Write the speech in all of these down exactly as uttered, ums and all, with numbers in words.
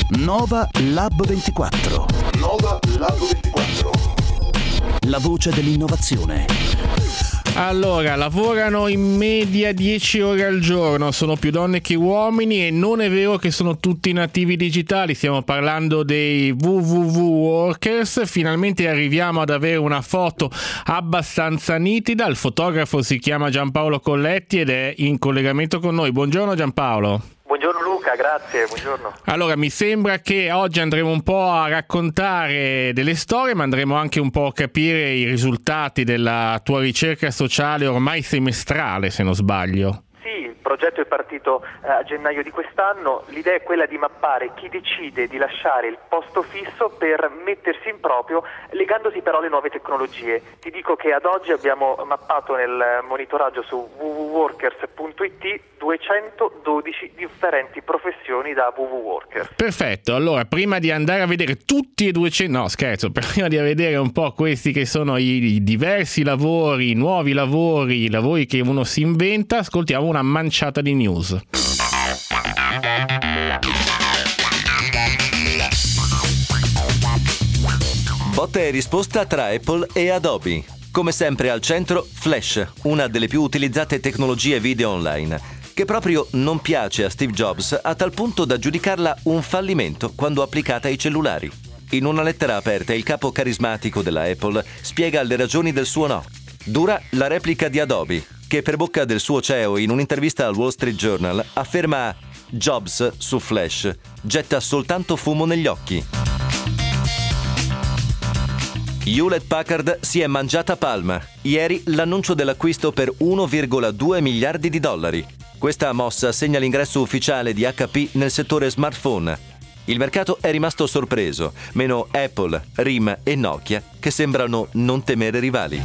Nova Lab ventiquattro. Nova Lab ventiquattro. La voce dell'innovazione. Allora, lavorano in media dieci ore al giorno, sono più donne che uomini e non è vero che sono tutti nativi digitali, stiamo parlando dei W W W Workers. Finalmente arriviamo ad avere una foto abbastanza nitida, il fotografo si chiama Giampaolo Colletti ed è in collegamento con noi. Buongiorno Giampaolo. Buongiorno Luca, grazie, buongiorno. Allora, mi sembra che oggi andremo un po' a raccontare delle storie, ma andremo anche un po' a capire i risultati della tua ricerca sociale ormai semestrale, se non sbaglio. Il progetto è partito a gennaio di quest'anno, l'idea è quella di mappare chi decide di lasciare il posto fisso per mettersi in proprio, legandosi però alle nuove tecnologie. Ti dico che ad oggi abbiamo mappato nel monitoraggio su w w w punto workers punto i t duecentododici differenti professioni da W W W Workers. Perfetto, allora prima di andare a vedere tutti e duecento, no scherzo, prima di vedere un po' questi che sono i, i diversi lavori, i nuovi lavori, i lavori che uno si inventa, ascoltiamo una manciata di news. Botta e risposta tra Apple e Adobe. Come sempre al centro Flash, una delle più utilizzate tecnologie video online, che proprio non piace a Steve Jobs a tal punto da giudicarla un fallimento quando applicata ai cellulari. In una lettera aperta il capo carismatico della Apple spiega le ragioni del suo no. Dura la replica di Adobe, che per bocca del suo C E O in un'intervista al Wall Street Journal afferma: Jobs su Flash getta soltanto fumo negli occhi. Hewlett Packard si è mangiata palma. Ieri l'annuncio dell'acquisto per uno virgola due miliardi di dollari. Questa mossa segna l'ingresso ufficiale di H P nel settore smartphone. Il mercato è rimasto sorpreso, meno Apple, R I M e Nokia, che sembrano non temere rivali.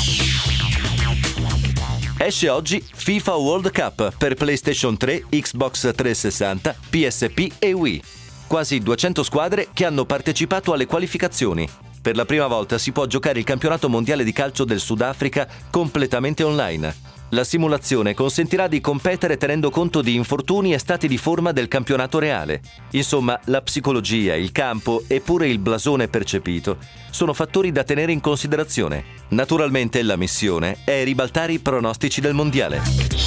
Esce oggi FIFA World Cup per PlayStation tre, Xbox trecentosessanta, P S P e Wii. Quasi duecento squadre che hanno partecipato alle qualificazioni. Per la prima volta si può giocare il campionato mondiale di calcio del Sudafrica completamente online. La simulazione consentirà di competere tenendo conto di infortuni e stati di forma del campionato reale. Insomma, la psicologia, il campo e pure il blasone percepito sono fattori da tenere in considerazione. Naturalmente la missione è ribaltare i pronostici del mondiale.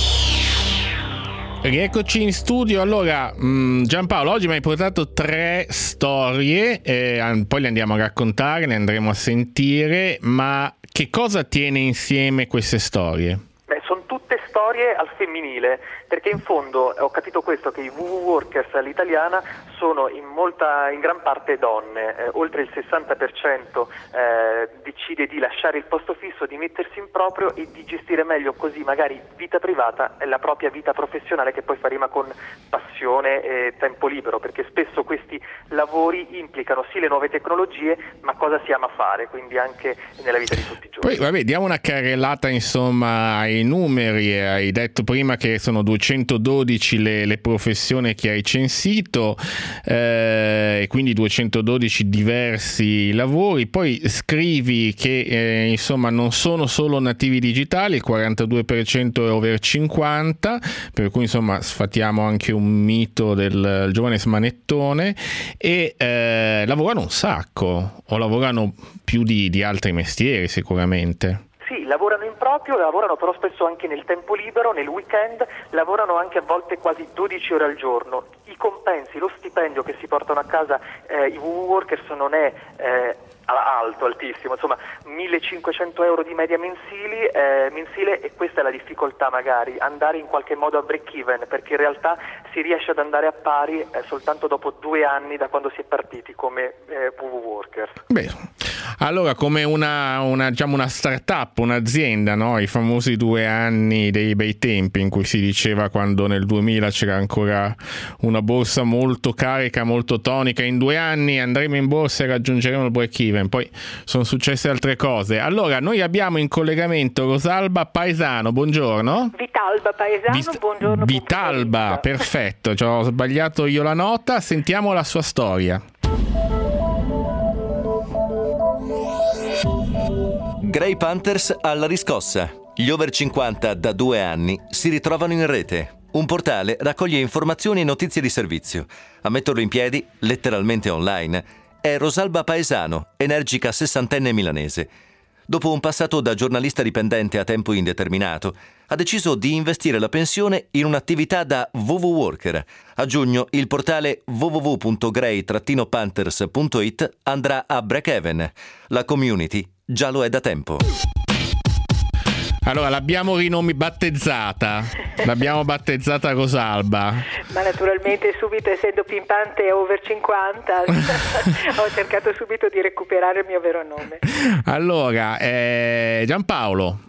Rieccoci in studio. Allora, mh, Giampaolo, oggi mi hai portato tre storie, eh, poi le andiamo a raccontare, ne andremo a sentire, ma che cosa tiene insieme queste storie? Beh, sono tutte storie al femminile, perché in fondo ho capito questo, che i W W W Workers all'italiana sono in molta, in gran parte donne, eh, oltre il sessanta per cento eh, decide di lasciare il posto fisso, di mettersi in proprio e di gestire meglio così magari vita privata e la propria vita professionale, che poi fa rima con passione e tempo libero, perché spesso questi lavori implicano sì le nuove tecnologie, ma cosa si ama fare, quindi anche nella vita di tutti i giorni. Poi vabbè, diamo una carrellata insomma ai numeri. Hai detto prima che sono duecentododici le, le professioni che hai censito, eh, e quindi duecentododici diversi lavori. Poi scrivi che eh, insomma non sono solo nativi digitali, il quarantadue per cento è over cinquanta, per cui insomma sfatiamo anche un mito del giovane smanettone, e eh, lavorano un sacco, o lavorano più di, di altri mestieri sicuramente. Sì, lavorano in proprio, lavorano però spesso anche nel tempo libero, nel weekend, lavorano anche a volte quasi dodici ore al giorno. I compensi, lo stipendio che si portano a casa eh, i W W W Workers non è eh, alto, altissimo, insomma millecinquecento euro di media mensili, eh, mensile, e questa è la difficoltà, magari andare in qualche modo a break even, perché in realtà si riesce ad andare a pari eh, soltanto dopo due anni da quando si è partiti come eh, W W W Workers. Beh, allora come una, una, diciamo una startup, un'azienda, no? I famosi due anni dei bei tempi in cui si diceva, quando nel duemila c'era ancora una borsa molto carica, molto tonica, in due anni andremo in borsa e raggiungeremo il break even. Poi sono successe altre cose. Allora noi abbiamo in collegamento Rosalba Paesano, buongiorno. Vitalba Paesano, Vist- buongiorno. Vitalba, perfetto, ci ho sbagliato io la nota. Sentiamo la sua storia. Grey Panthers alla riscossa. Gli over cinquanta da due anni si ritrovano in rete. Un portale raccoglie informazioni e notizie di servizio. A metterlo in piedi, letteralmente online, è Rosalba Paesano, energica sessantenne milanese. Dopo un passato da giornalista dipendente a tempo indeterminato, ha deciso di investire la pensione in un'attività da W W Worker. A giugno il portale w w w punto grey panthers punto i t andrà a break-even. La community già lo è da tempo. Allora, l'abbiamo rinomi battezzata, l'abbiamo battezzata Rosalba. Ma naturalmente subito, essendo pimpante over cinquanta, ho cercato subito di recuperare il mio vero nome. Allora, eh, Giampaolo.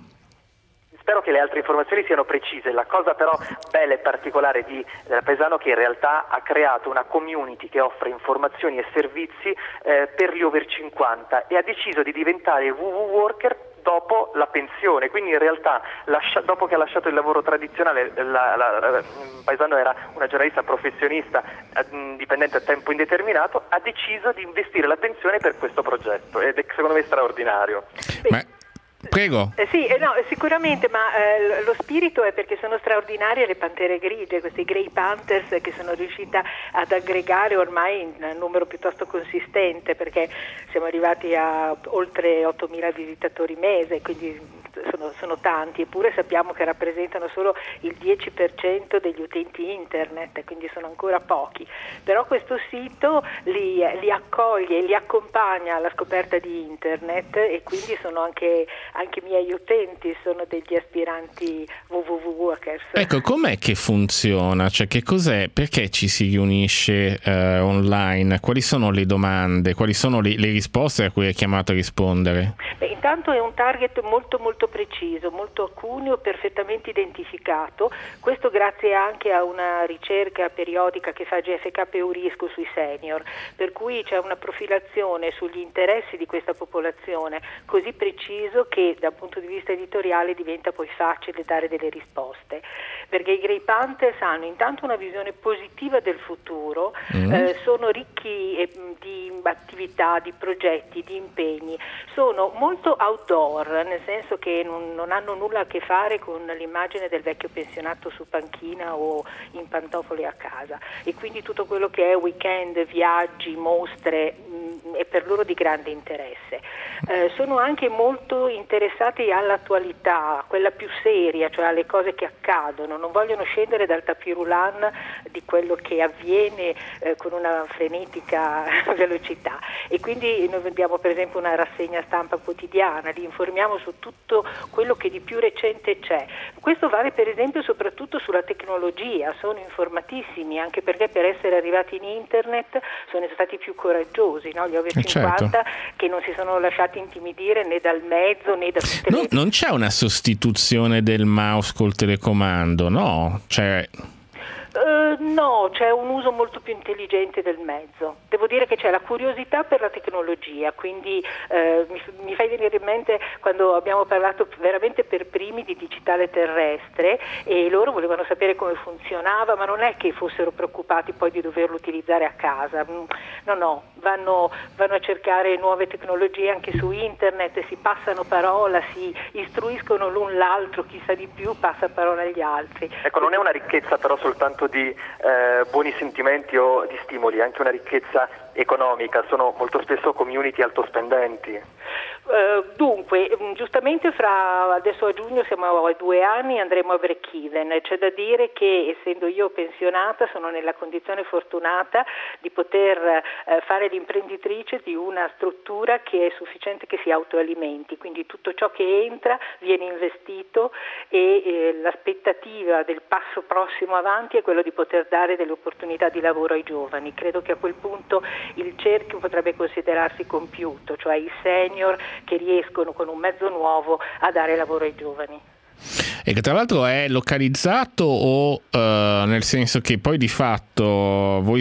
Spero che le altre informazioni siano precise. La cosa però bella e particolare di eh, Paesano è che in realtà ha creato una community che offre informazioni e servizi eh, per gli over cinquanta e ha deciso di diventare W W Worker dopo la pensione, quindi in realtà lascia, dopo che ha lasciato il lavoro tradizionale, la, la, la, Paesano era una giornalista professionista eh, dipendente a tempo indeterminato, ha deciso di investire la pensione per questo progetto ed è secondo me straordinario. Ma... Prego. Eh sì, eh no, sicuramente, ma eh, lo spirito è perché sono straordinarie le pantere grigie, questi Grey Panthers che sono riuscita ad aggregare ormai in un numero piuttosto consistente, perché siamo arrivati a oltre ottomila visitatori mese, quindi sono, sono tanti, eppure sappiamo che rappresentano solo il dieci per cento degli utenti internet, quindi sono ancora pochi. Però questo sito li, li accoglie, li accompagna alla scoperta di internet e quindi sono anche anche i miei utenti, sono degli aspiranti W W Workers. Ecco, com'è che funziona? Cioè, che cos'è? Perché ci si riunisce eh, online? Quali sono le domande? Quali sono le, le risposte a cui è chiamato a rispondere? Beh, intanto è un target molto molto preciso, molto acuneo, perfettamente identificato. Questo grazie anche a una ricerca periodica che fa G F K Eurisco sui senior, per cui c'è una profilazione sugli interessi di questa popolazione così preciso che dal punto di vista editoriale diventa poi facile dare delle risposte, perché i Grey Panthers hanno intanto una visione positiva del futuro, mm. eh, sono ricchi eh, di attività, di progetti, di impegni, sono molto outdoor, nel senso che non, non hanno nulla a che fare con l'immagine del vecchio pensionato su panchina o in pantofole a casa, e quindi tutto quello che è weekend, viaggi, mostre mh, è per loro di grande interesse. Eh, sono anche molto interessati all'attualità, quella più seria, cioè alle cose che accadono, non vogliono scendere dal tapirulan di quello che avviene eh, con una frenetica velocità, e quindi noi vendiamo per esempio una rassegna stampa quotidiana, li informiamo su tutto quello che di più recente c'è. Questo vale per esempio soprattutto sulla tecnologia, sono informatissimi, anche perché per essere arrivati in internet sono stati più coraggiosi, no? Gli over cinquanta, certo, che non si sono lasciati intimidire né dal mezzo né da tutte no, le... Non c'è una sostituzione del mouse col telecomando, no? Cioè... Uh, no, c'è un uso molto più intelligente del mezzo. Devo dire che c'è la curiosità per la tecnologia, quindi uh, mi, mi fai venire in mente quando abbiamo parlato veramente per primi di digitale terrestre e loro volevano sapere come funzionava, ma non è che fossero preoccupati poi di doverlo utilizzare a casa. No, no, vanno, vanno a cercare nuove tecnologie anche su internet, si passano parola, si istruiscono l'un l'altro, chi sa di più passa parola agli altri. Ecco, non è una ricchezza però soltanto di eh, buoni sentimenti o di stimoli, è anche una ricchezza economica, sono molto spesso community altospendenti. Uh, dunque, giustamente fra adesso a giugno siamo a due anni, andremo a break even. C'è da dire che essendo io pensionata sono nella condizione fortunata di poter uh, fare l'imprenditrice di una struttura che è sufficiente che si autoalimenti, quindi tutto ciò che entra viene investito e eh, l'aspettativa del passo prossimo avanti è quello di poter dare delle opportunità di lavoro ai giovani. Credo che a quel punto il cerchio potrebbe considerarsi compiuto, cioè i senior che riescono con un mezzo nuovo a dare lavoro ai giovani. E che tra l'altro è localizzato o uh, nel senso che poi di fatto voi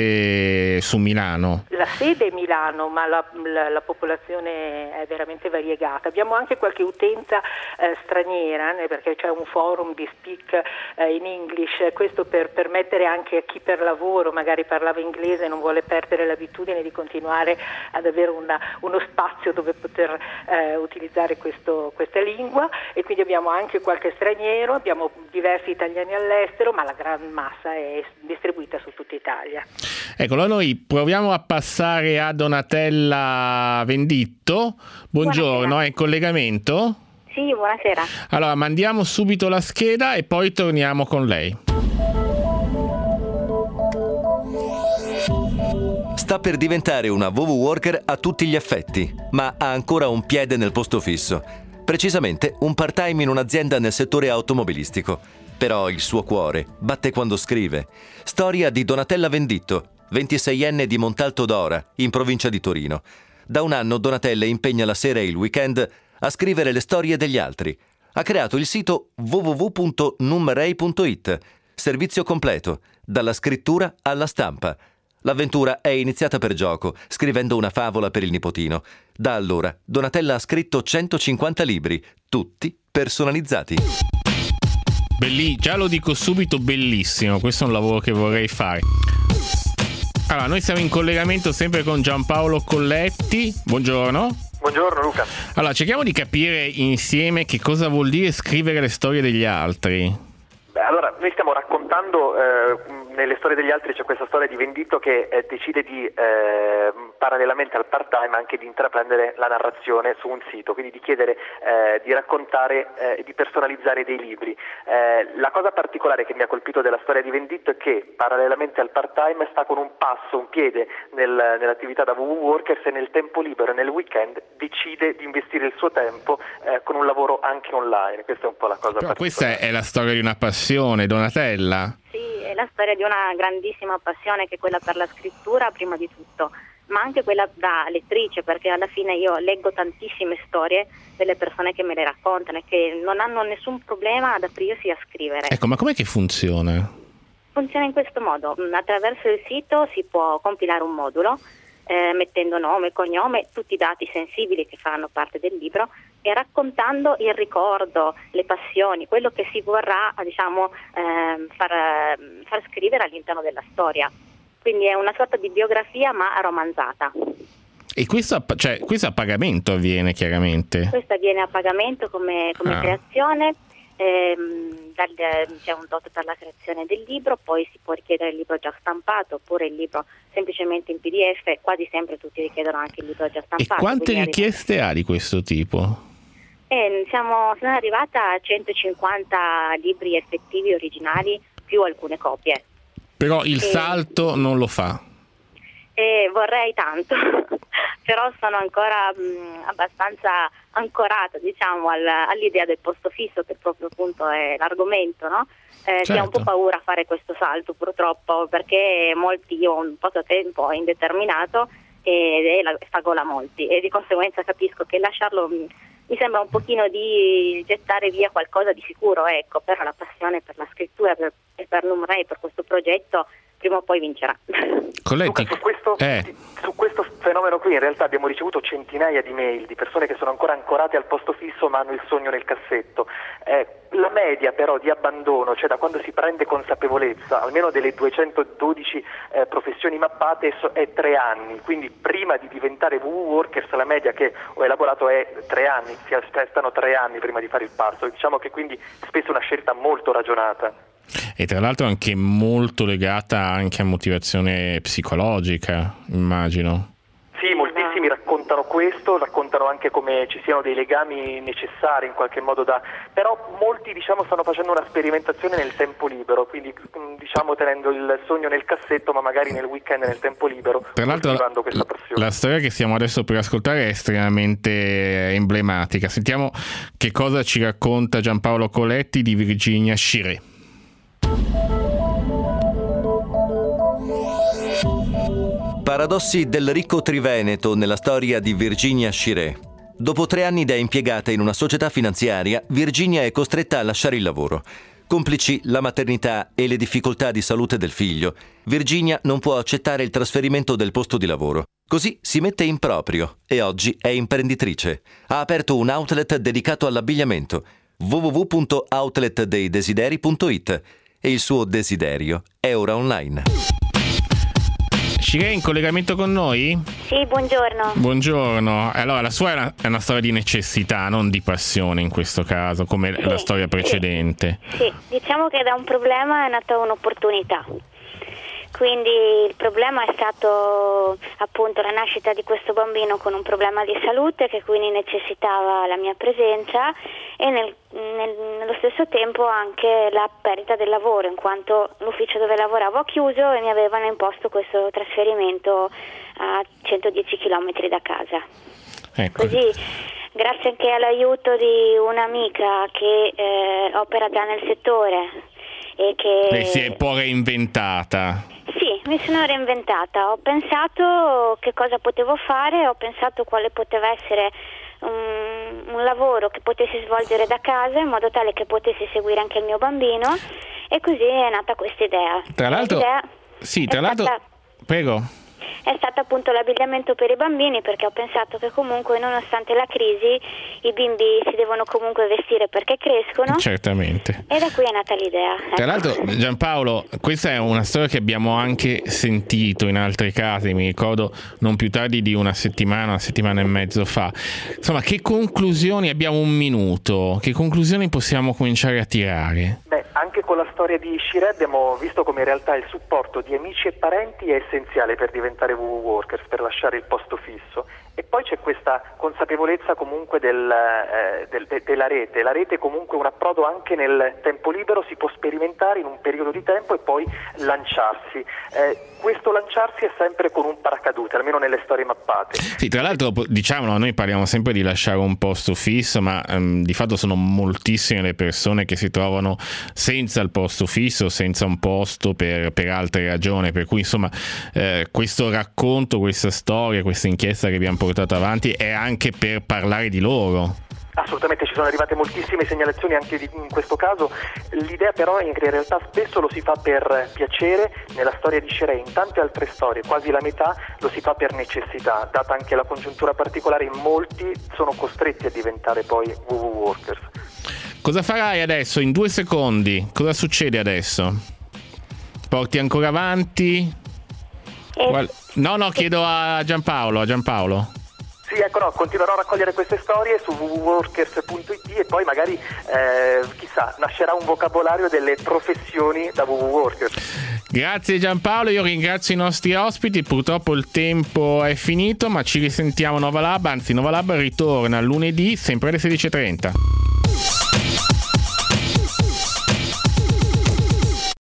siete su Milano? La sede è Milano, ma la, la, la popolazione è veramente variegata. Abbiamo anche qualche utenza eh, straniera, eh, perché c'è un forum di speak eh, in English, questo per permettere anche a chi per lavoro magari parlava inglese e non vuole perdere l'abitudine di continuare ad avere una, uno spazio dove poter eh, utilizzare questo, questa lingua, e quindi abbiamo anche qualche traduzione straniero, abbiamo diversi italiani all'estero, ma la gran massa è distribuita su tutta Italia. Ecco, allora noi proviamo a passare a Donatella Venditto. Buongiorno, Buonasera. è in collegamento? Sì, buonasera. Allora, mandiamo subito la scheda e poi torniamo con lei. Sta per diventare una W W Worker a tutti gli effetti, ma ha ancora un piede nel posto fisso. Precisamente un part-time in un'azienda nel settore automobilistico. Però il suo cuore batte quando scrive. Storia di Donatella Venditto, ventiseienne di Montalto d'Ora, in provincia di Torino. Da un anno Donatella impegna la sera e il weekend a scrivere le storie degli altri. Ha creato il sito w w w punto numrei punto it, servizio completo, dalla scrittura alla stampa. L'avventura è iniziata per gioco, scrivendo una favola per il nipotino. Da allora Donatella ha scritto centocinquanta libri, tutti personalizzati. Belli, già lo dico subito, bellissimo, questo è un lavoro che vorrei fare. Allora, noi siamo in collegamento sempre con Giampaolo Colletti. Buongiorno. Buongiorno Luca. Allora, cerchiamo di capire insieme che cosa vuol dire scrivere le storie degli altri. Beh, allora, noi stiamo raccontando, eh, nelle storie degli altri c'è questa storia di Venditto che eh, decide di, eh, parallelamente al part-time, anche di intraprendere la narrazione su un sito, quindi di chiedere eh, di raccontare e eh, di personalizzare dei libri. Eh, la cosa particolare che mi ha colpito della storia di Venditto è che parallelamente al part-time sta con un passo, un piede nel, nell'attività da W W Workers e nel tempo libero e nel weekend decide di investire il suo tempo eh, con un lavoro anche online. Questa è un po' la cosa Però particolare. questa è la storia di una passione, Donatella. Sì, è la storia di una grandissima passione che è quella per la scrittura prima di tutto, ma anche quella da lettrice, perché alla fine io leggo tantissime storie delle persone che me le raccontano e che non hanno nessun problema ad aprirsi a scrivere. Ecco, ma com'è che funziona? Funziona in questo modo: attraverso il sito si può compilare un modulo eh, mettendo nome, cognome, tutti i dati sensibili che faranno parte del libro e raccontando il ricordo, le passioni, quello che si vorrà, diciamo, eh, far, far scrivere all'interno della storia. Quindi è una sorta di biografia ma romanzata. E questo a, cioè, questo a pagamento avviene chiaramente? Questo avviene a pagamento come, come Ah. creazione, ehm, dal, c'è un tot per la creazione del libro, poi si può richiedere il libro già stampato oppure il libro semplicemente in P D F, quasi sempre tutti richiedono anche il libro già E stampato. quante quindi richieste ha di questo tipo? Eh, siamo, sono arrivata a centocinquanta libri effettivi originali più alcune copie. Però il E- salto non lo fa. E vorrei tanto, però sono ancora mh, abbastanza ancorata, diciamo, al, all'idea del posto fisso, che proprio appunto è l'argomento, no? Eh, Ti ha un po' Certo. paura a fare questo salto purtroppo, perché molti, io ho un po' di tempo indeterminato e, e la, fa gola a molti, e di conseguenza capisco che lasciarlo mh, mi sembra un pochino di gettare via qualcosa di sicuro, ecco, però la passione per la scrittura per, e per Numrei, per questo progetto, prima o poi vincerà. Colletti, Luca, su questo, eh, su questo fenomeno qui in realtà abbiamo ricevuto centinaia di mail di persone che sono ancora ancorate al posto fisso ma hanno il sogno nel cassetto. Eh, la media però di abbandono, cioè da quando si prende consapevolezza, almeno delle duecentododici eh, professioni mappate, so- è tre anni, quindi prima di diventare W W Workers la media che ho elaborato è tre anni, si aspettano tre anni prima di fare il parto. Diciamo che quindi spesso è una scelta molto ragionata. e tra l'altro anche molto legata anche a motivazione psicologica, immagino. Sì, moltissimi raccontano questo, raccontano anche come ci siano dei legami necessari in qualche modo da... però molti, diciamo, stanno facendo una sperimentazione nel tempo libero, quindi diciamo tenendo il sogno nel cassetto ma magari nel weekend nel tempo libero, Tra l'altro coltivando questa la, passione. la storia che stiamo adesso per ascoltare è estremamente emblematica. Sentiamo che cosa ci racconta Giampaolo Colletti di Virginia Shiré. Paradossi del ricco triveneto nella storia di Virginia Shiré. Dopo tre anni da impiegata in una società finanziaria, Virginia è costretta a lasciare il lavoro. Complici la maternità e le difficoltà di salute del figlio, Virginia non può accettare il trasferimento del posto di lavoro. Così si mette in proprio e oggi è imprenditrice. Ha aperto un outlet dedicato all'abbigliamento, w w w punto outlet dei desideri punto it, e il suo desiderio è ora online. Shireen, in collegamento con noi? Sì, buongiorno. Buongiorno. Allora, la sua è una, è una storia di necessità, non di passione in questo caso, come sì, la storia precedente. Sì. sì, diciamo che da un problema è nata un'opportunità. Quindi il problema è stato appunto la nascita di questo bambino con un problema di salute che quindi necessitava la mia presenza e nel, nel, nello stesso tempo anche la perdita del lavoro, in quanto l'ufficio dove lavoravo ha chiuso e mi avevano imposto questo trasferimento a centodieci chilometri da casa. Ecco. Così, grazie anche all'aiuto di un'amica che eh, opera già nel settore e che... Lei si è un po' reinventata. Sì, mi sono reinventata, ho pensato che cosa potevo fare, ho pensato quale poteva essere un, un lavoro che potessi svolgere da casa in modo tale che potessi seguire anche il mio bambino e così è nata questa idea. Tra l'altro, L'idea sì, tra è l'altro, stata, prego. È stato appunto l'abbigliamento per i bambini, perché ho pensato che comunque nonostante la crisi i bimbi si devono comunque vestire perché crescono. Certamente. E da qui è nata l'idea. Tra Ecco. l'altro, Giampaolo, questa è una storia che abbiamo anche sentito in altri casi, mi ricordo non più tardi di una settimana, una settimana e mezzo fa. Insomma, che conclusioni, abbiamo un minuto, che conclusioni possiamo cominciare a tirare? Beh, anche con la storia di Shireen abbiamo visto come in realtà il supporto di amici e parenti è essenziale per diventare W W Workers, per lasciare il posto fisso. E poi c'è questa consapevolezza comunque del, eh, del, de, della rete. La rete è comunque un approdo anche nel tempo libero, si può sperimentare in un periodo di tempo e poi lanciarsi. Eh, questo lanciarsi è sempre con un paracadute, almeno nelle storie mappate. Sì, tra l'altro diciamolo, noi parliamo sempre di lasciare un posto fisso, ma um, di fatto sono moltissime le persone che si trovano senza il posto fisso, senza un posto per, per altre ragioni, per cui insomma eh, questo racconto, questa storia, questa inchiesta che abbiamo portato avanti è anche per parlare di loro. Assolutamente, ci sono arrivate moltissime segnalazioni anche di, in questo caso. L'idea però è che in realtà spesso lo si fa per piacere. Nella storia di Shireen, in tante altre storie, quasi la metà lo si fa per necessità, data anche la congiuntura particolare, in molti sono costretti a diventare poi W W Workers. Cosa farai adesso? In due secondi, cosa succede adesso? Porti ancora avanti? E... Qual... No, no, chiedo a Giampaolo, a Giampaolo. Sì, ecco, no, continuerò a raccogliere queste storie su w w workers punto i t e poi magari, eh, chissà, nascerà un vocabolario delle professioni da W W Workers. Grazie Giampaolo, io ringrazio i nostri ospiti, purtroppo il tempo è finito, ma ci risentiamo a Nova Lab, anzi Nova Lab ritorna lunedì sempre alle sedici e trenta.